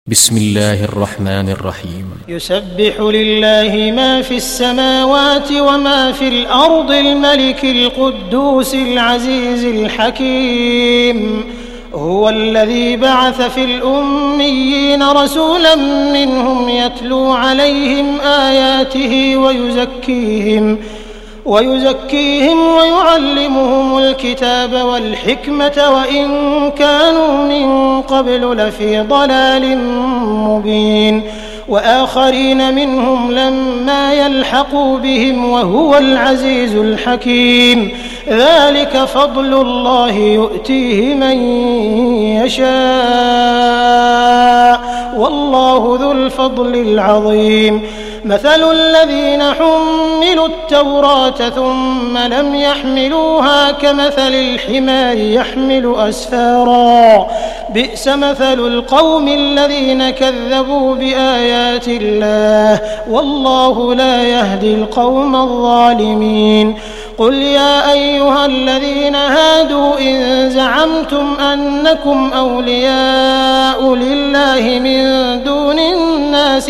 بسم الله الرحمن الرحيم. يسبح لله ما في السماوات وما في الأرض الملك القدوس العزيز الحكيم. هو الذي بعث في الأميين رسولا منهم يتلو عليهم آياته ويزكيهم ويعلمهم الكتاب والحكمة وإن كانوا من قبل لفي ضلال مبين وآخرين منهم لما يلحقوا بهم وهو العزيز الحكيم. ذلك فضل الله يؤتيه من يشاء والله ذو الفضل العظيم. مثل الذين حملوا التوراة ثم لم يحملوها كمثل الحمار يحمل أسفارا بئس مثل القوم الذين كذبوا بآيات الله والله لا يهدي القوم الظالمين. قل يا أيها الذين هادوا إن زعمتم أنكم أولياء لله من دون الناس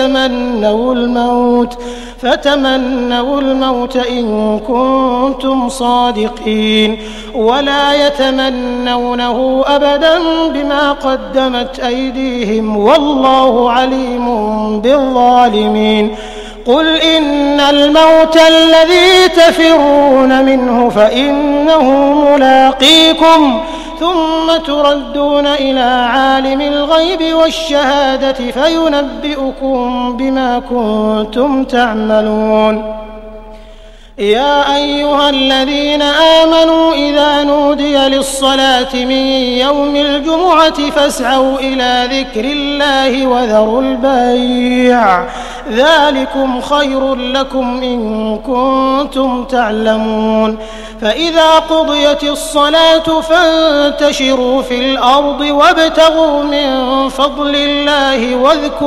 فتمنوا الموت إن كنتم صادقين ولا يتمنونه أبدا بما قدمت أيديهم والله عليم بالظالمين. قل إن الموت الذي تفرون منه فإنه ملاقيكم ثم تردون إلى عالم الغيب والشهادة فينبئكم بما كنتم تعملون. يا أيها الذين آمنوا إذا نودي للصلاة من يوم الجمعة فاسعوا إلى ذكر الله وذروا البيع ذلكم خير لكم إن كنتم تعلمون. فإذا قضيت الصلاة فانتشروا في الأرض وابتغوا من فضل الله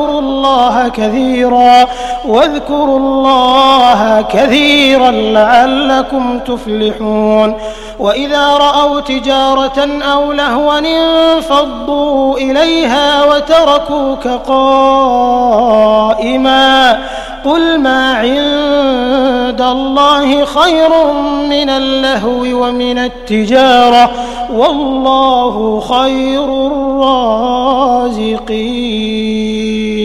واذكروا الله كثيرا لعلكم تفلحون. وإذا رأوا تجارة أو لهوا انفضوا إليها وتركوك قائما قل ما عند الله خير من اللهو ومن التجارة والله خير الرازقين.